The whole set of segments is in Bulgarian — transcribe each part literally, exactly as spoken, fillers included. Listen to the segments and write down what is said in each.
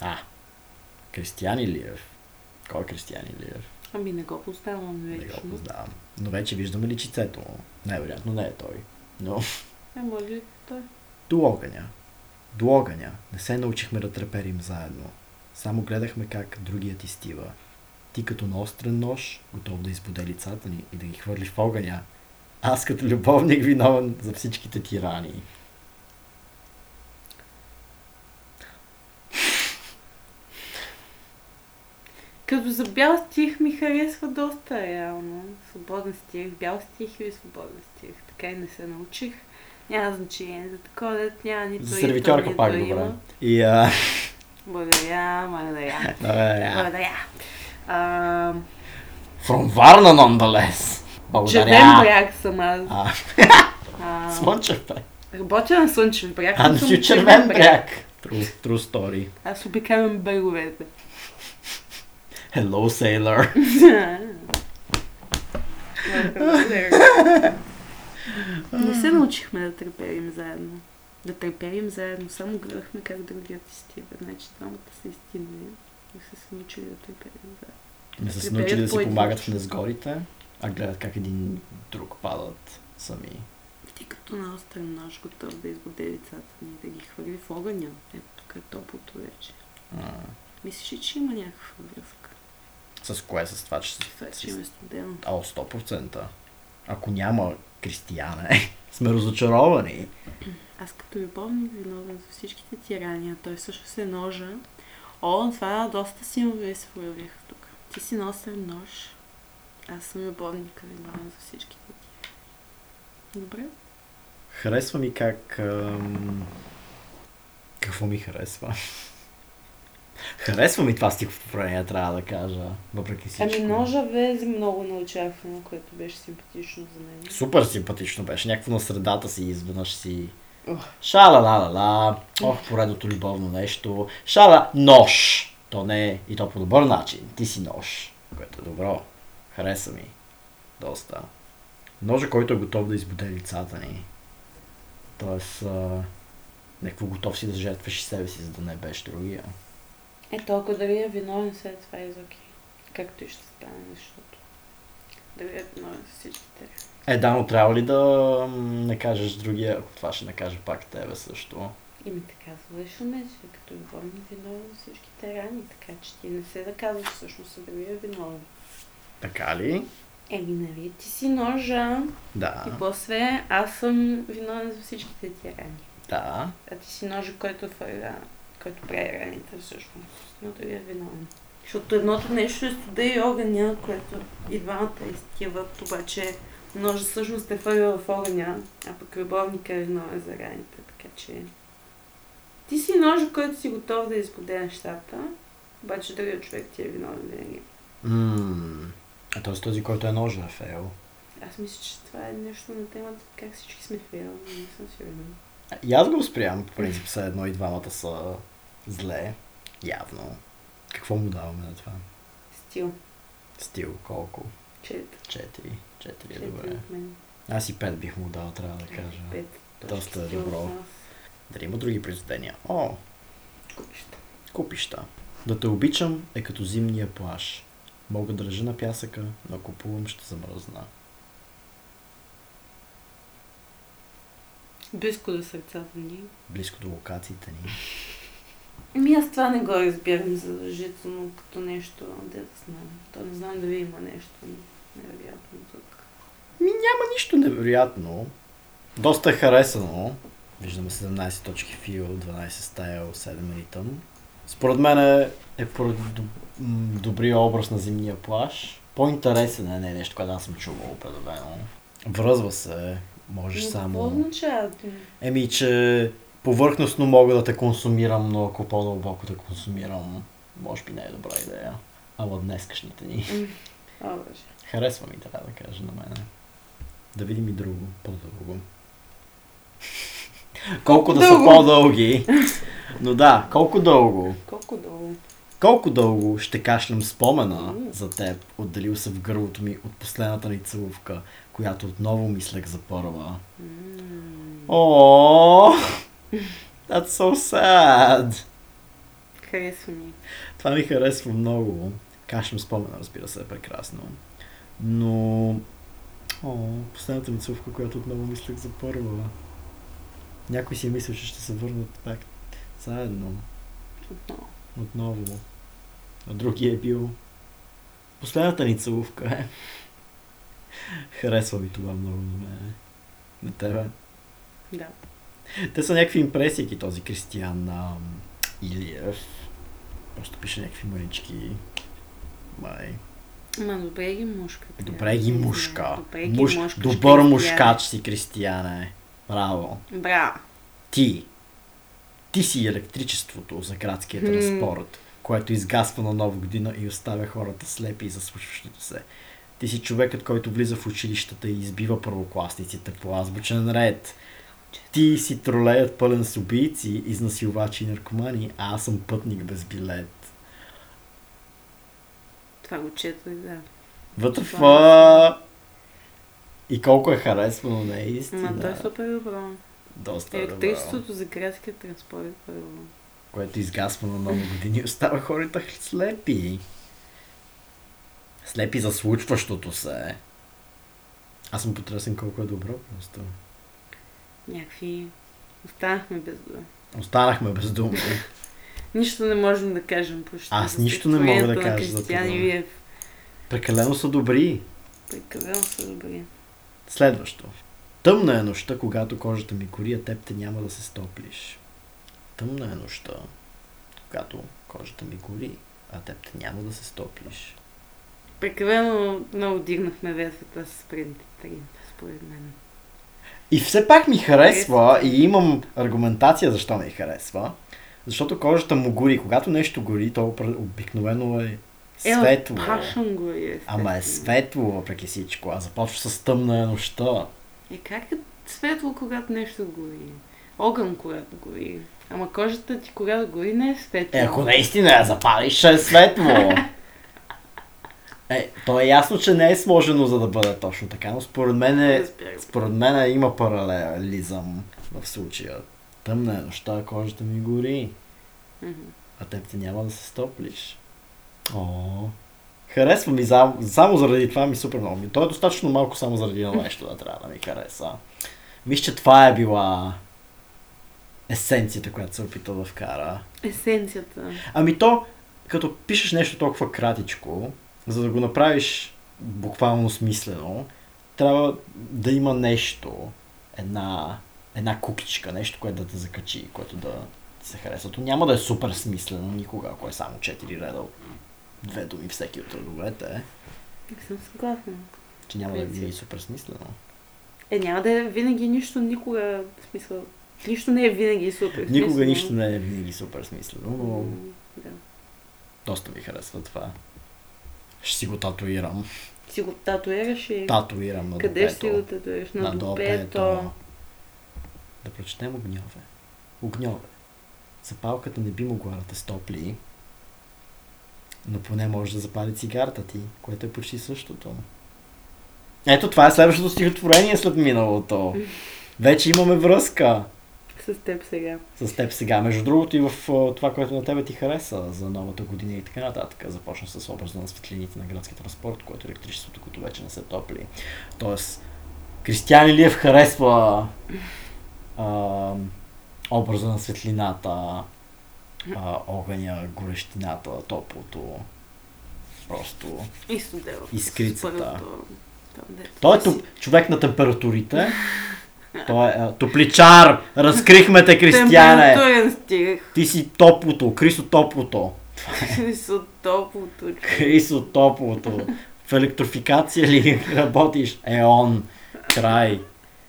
А, Кристиян Илиев. Кой е Кристиян Илиев? Ами не го познавам Не вече. го познавам. Но вече виждаме лицето му. Най-вероятно не е той. Но... Е, може ли той? До огъня. До огъня. Не се научихме да треперим заедно. Само гледахме как другият изтива. Ти като на острен нож, готов да избуде лицата ни и да ги хвърли в огъня. Аз като любовник виновен за всичките ти рани. Като за бял стих ми харесва доста реално. Свободен стих, бял стих или свободен стих. Така и не се научих. Няма значение. За такова дет няма нито За и сервитьорка то, пак нито добре. има. И а... Благодаря, благодаря. Благодаря. Благодаря. А, From Varna, nonetheless. Благодаря. Червен бряг съм аз. А, А, Слънчев бряг. Работя на Слънчев бряг. А, но не съм си от червен бряг. True, true story. Аз обикалям бреговете. Hello, sailor. Не се научихме да треперим заедно. Да треперим заедно. Само гледахме как другият изтива. Значи двамата са изтинали. Не са се научили да треперим заедно. Не са се Треперят научили да си по-единично. помагат в незгодите, а гледат как един друг падат сами. Ти като на острен нож, готов да избуде лицата ни, да ги хвърли в огъня. Ето тук е топлото вече. А, Мислиш ли, че има някаква връзка? с кое? С това, че... Това, че им е студено. О, сто процента. Ако няма Кристияне, сме разочаровани. Аз като любовник виновен за всичките ти рани, а той също се ножа. О, това доста символи се проявиха тук. Ти си на острен нож. Аз съм любовника виновен за всичките ти. Добре? Харесва ми как... Ам... Какво ми харесва? Харесва ми това стихотворение, трябва да кажа. Въпреки всичко. Ами ножа везе много на очакване, което беше симпатично за мен. Супер симпатично беше. Някакво на средата си изведнъж си... Ох. Шала-ла-ла-ла. Ох, поредното любовно нещо. Шала... Нож. То не е и то по добър начин. Ти си нож. Което е добро. Хареса ми. Доста. Ножа, който е готов да избуде лицата ни. Тоест... А... Някакво готов си да жертваш и себе си, за да не беше другия. Ето, ако дали е виновен след това е окей. Както и ще стане, защото дали е виновен за всичките. Е, да, но трябва ли да м, не кажеш другия, ако това ще накаже пак тебе също? И ми така завършваме, че като любовник виновен за всичките рани, така че ти не се да казваш всъщност дали е виновен. Така ли? Еми, нали, ти си ножа Да. и после аз съм виновен за всичките ти рани. Да. А ти си ножа, който фърля, който прави раните всъщност. Но дали е виновен. Защото едното нещо е студа и огъня, което и двамата изтиват, обаче ножа всъщност е фърля в огъня, а пък любовника е виновен за раните, така че... Ти си ножа, който си готов да избуде нещата, обаче другият човек ти е виновен винаги. Ммм. А т.е. този, който е ножа, е фейл. Аз мисля, че това е нещо на темата, как всички сме фейл, но не съм сигурна. И аз го възприемам, по принцип, все едно и двамата са зле. Явно. Какво му даваме на това? Стил. Стил колко? Чет. Четири. Четири е Четири добре. от мен. Аз и пет бих му дал, трябва да кажа. Пет. Доста е Точки стил добро. от нас. Дали има други произведения? О, Купища. купища. Да те обичам е като зимния плаж. Мога да лежа на пясъка, но ако плувам ще замръзна. Близко до сърцата ни. Близко до локациите ни. Еми аз това не го разбирам задължително като нещо, де да знам. То не знам дали има нещо невероятно тук. Ми няма нищо невероятно. Доста е харесано. Виждаме седемнайсет точки фил, дванайсет стайл, седем ритъм. Според мен е, е поради доб- м, добрия образ на зимния плаж. По-интересен е, не е нещо, което аз съм чувал определено. Връзва се, можеш Но какво само... означава? Еми, че повърхностно мога да те консумирам, но ако по-дълбоко те консумирам, може би не е добра идея. Ама днескашните ни. О, боже. Харесва ми, трябва да кажа на мене. Да видим и друго, по-дълго. Колко да са Дълго. по-дълги. Но да, колко дълго. Колко долу? Колко дълго ще кашлям спомена М. за теб, отделил се в гърлото ми от последната ни целувка, която отново мислех за първа. М. О, that's so sad. Харесва ми. Това ми харесва много. Кашем спомена, разбира се, е прекрасно. Но... О, последната ми цувка, която отново мислех за първа. Някой си е мислил, че ще се върнат пак заедно. Отново. Отново. А другия е бил... Последната ни целувка е. Харесва ми това много на мен. На тебе. Да. Те са някакви импресии, този Кристиян ам, Илиев. Просто пише някакви мънички. Май. Ма добре ги мушка. Добре ги мушка. Добре ги Муш... мушкаш, Добър Кристияне. мушкач си, Кристияне. Браво. Браво. Ти. Ти си електричеството за градския Хм. транспорт, което изгасва на нова година и оставя хората слепи за случващото се. Ти си човекът, който влиза в училищата и избива първокласниците по азбучен ред. Ти си тролеят пълен с убийци, изнасилвачи и наркомани, а аз съм пътник без билет. Това го четох, да. What the fuck? И колко е харесвано, наистина. Ма той е супер добро. Доста добро. Електричеството за градския транспорт е първо. Което изгасва на нова година и остава хората слепи. Слепи за случващото се. Аз съм потресен колко е добро просто. Някакви... Останахме без дума. Останахме без думи. Нищо не можем да кажем почти. Аз за нищо не мога да стихотворението на кажа за Кристиян това. Илиев. Прекалено са добри. Прекалено са добри. Следващо. Тъмна е нощта, когато кожата ми гори, а теб те няма да се стоплиш. Тъмна е нощта, когато кожата ми гори, а теб те няма да се стоплиш. Прекалено много дигнахме ветвата с предните три, според мен. И все пак ми харесва и имам аргументация защо ми харесва. Защото кожата му гори. Когато нещо гори, то обикновено е светло. Е, пашън го е. Ама е светло въпреки всичко. А започва с тъмна нощта. Е, как е светло, когато нещо гори? Огън, когато гори. Ама кожата ти, когато гори, не е светло. Е, ако наистина я запалиш, ще е светло. Е, то е ясно, че не е сложено за да бъде точно така, но според мен, е, според мен е, има паралелизъм в случая. Тъмна е нощта, кожата ми гори. Mm-hmm. А теб ти няма да се стоплиш. О, харесва ми, само, само заради това ми супер много. То е достатъчно малко само заради едно нещо да трябва да ми хареса. Мисля, че това е била есенцията, която се опита да вкара. Есенцията. Ами то, като пишеш нещо толкова кратичко, за да го направиш буквално смислено, трябва да има нещо, една, една кукичка, нещо, което да те закачи, което да ти се харесва. То няма да е супер смислено никога, ако е само четири реда от две думи всеки от редовете. Не съм съгласна. Че няма да е супер смислено. Е, няма да е винаги нищо, никога, в смисъл, нищо не е винаги супер смислено. Никога нищо не е винаги супер смислено, но Mm, да. доста ми харесва това. Ще си го татуирам. Си го татуираш и... Татуирам на Къде ще допето. си го татуираш? На, На допето. допето. Да прочетем огньове. Огньове. Запалката не би могла да те стопли, но поне може да запали цигарата ти, което е почти същото. Ето, това е следващото стихотворение след миналото. Вече имаме връзка С теб сега. с теб сега. Между другото и в а, това, което на тебе ти хареса за новата година и така нататък. Започна с образа на светлините на градския транспорт, което е електричеството, което вече не се топли. Тоест, Кристиян Илиев харесва а, образа на светлината, а, огъня, горещината, топлото. Просто И студел. искрицата. Там, дето Той е си. топ, човек на температурите. Той е а, топличар. Разкрихме те, Кристияне. Температурен стих. Ти си топлото, Крисо топлото. Крисо топлото. Крисо топлото. В електрификация ли работиш? Еон. Край.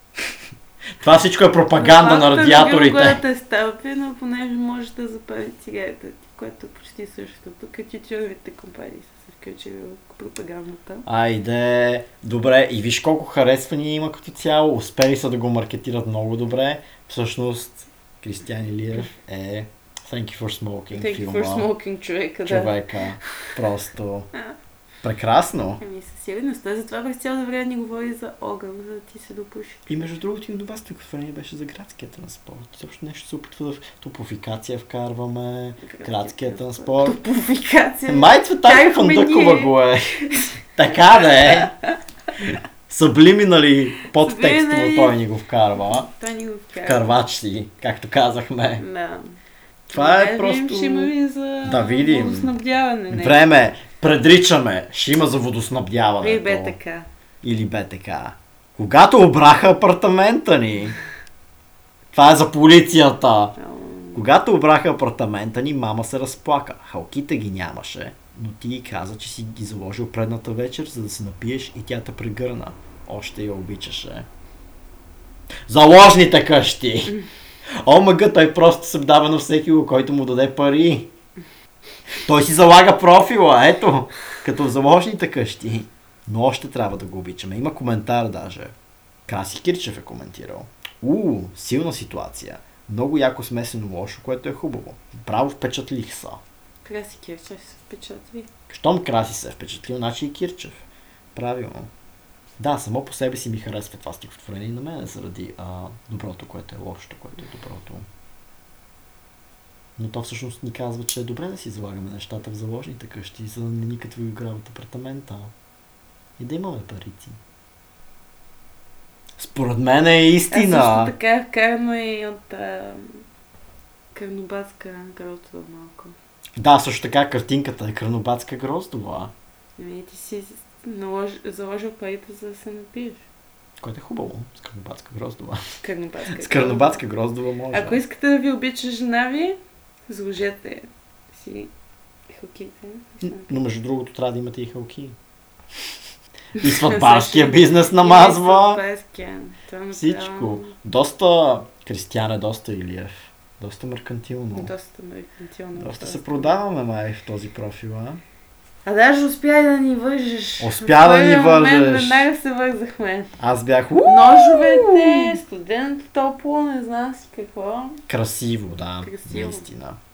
Това всичко е пропаганда на радиаторите. Което е стълпи, но понеже може да запали цигарета ти, което е почти същото. Тук тютюновите компании са се включили в пропагандата. Айде. Добре. И виж колко харесвания има като цяло. Успели са да го маркетират много добре. Всъщност, Кристиян Илиев е Thank you for smoking Thank you филма. for smoking човека, да. Човека. Просто Прекрасно. Ами със сигурност. Той затова през цялото време ни говори за огън, за да ти се допуши. И между другото, им добра стъкване беше за градския транспорт. Също нещо се опитва в топофикация вкарваме, градския транспорт. Топофикация. Май Цветанов Фандъкова го е. Така да е. Съблиминали подтекстово той ни го вкарва. Той ни го вкарва. Карвач си, както казахме. Да. Това е да, просто... Ще има ли за да видим. водоснабдяване? Не. Време, предричаме, ще има за водоснабдяване. Или бе така. Или бе така. Когато обраха апартамента ни. Това е за полицията. Когато обраха апартамента ни, мама се разплака. Халките ги нямаше, но ти ги каза, че си ги заложил предната вечер, за да се напиеш и тя те прегърна. Още я обичаше. Заложните къщи! О, мъга, той просто се дава на всеки, който му даде пари. Той си залага профила, ето, като в заложните къщи. Но още трябва да го обичаме. Има коментар даже. Краси Кирчев е коментирал. Уу, силна ситуация. Много яко смесено лошо, което е хубаво. Браво, впечатлих са. Краси Кирчев се впечатли. Щом Краси се е впечатлил, значи и Кирчев. Правилно. Да, само по себе си ми харесва това стихотворение и на мен заради а, доброто, което е лошото, което е доброто. Но то всъщност ни казва, че е добре да си залагаме нещата в заложните къщи, за да не ни като ви игра от апартамента. И да имаме парици. Според мен е истина. А също така е вкарано и от а, Карнобатска Гроздова малко. Да, също така картинката е Карнобатска Гроздова. Ами ти си налож... заложил парите, за да се напиеш. Което е хубаво. С Карнобатска Гроздова. Карнобатска С Карнобатска Гроздова може. Ако искате да ви обича жена ви, заложете си халките. Но между другото трябва да имате и халки. И сватбарския бизнес намазва. Сватбарския. Всичко. Доста Кристиян е, доста Илиев. Доста меркантилно. Доста меркантилно. Доста се продаваме май в този профил, а? А даже успя и да ни вържеш. Успя да ни вържеш. Веднага се вързахме. Аз бях... Ножовете, студеното топло, не знам си какво. Красиво, да. Красиво. Наистина.